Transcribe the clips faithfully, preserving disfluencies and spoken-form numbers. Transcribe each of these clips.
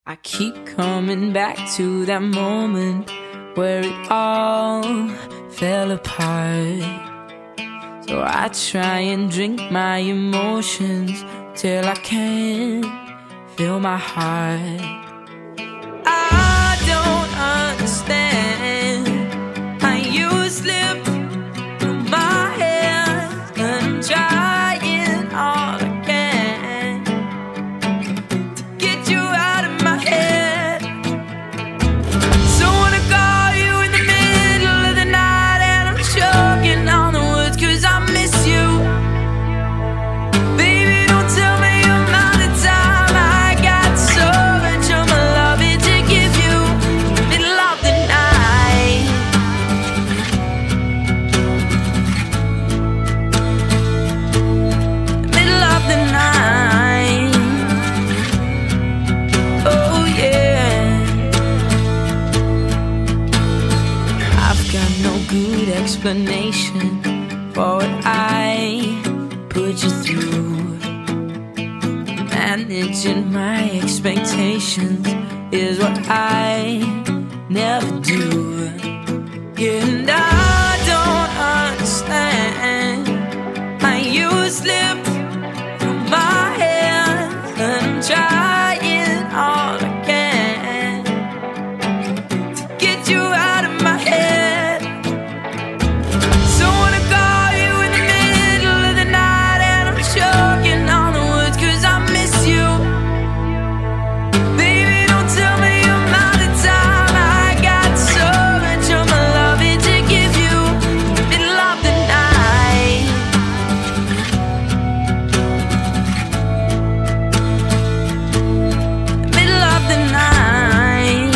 I keep coming back to that moment where it all fell apart. So I try and drink my emotions till I can't feel my heart. I don't understand how you slip through my hands, and I'm trying all I can to get you out of my head. So when I call you in the middle of the night and I'm choking on the words 'cause I miss you, baby, don't tell me I'm out of time. I got so much of my loving to give you. Middle of the night, middle of the night. Oh yeah, I've got no good explanation for what I put you through. Managing my expectations is what I never do. And I don't understand how you slip through my hands, and I'm trying all I can to get you out of my head. So when I call you in the middle of the night and I'm choking on the words 'cause I miss you, baby, don't tell me I'm out of time. I got so much of my loving to give you. Middle of the night, middle of the night.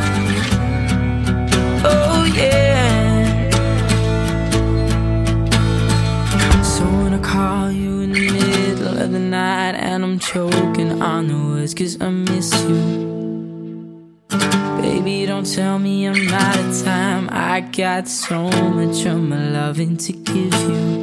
Oh yeah. So when I call you in the middle of the night and I'm choking on the words 'cause I miss you, baby, don't tell me I'm out of time. I got so much of my loving to give you.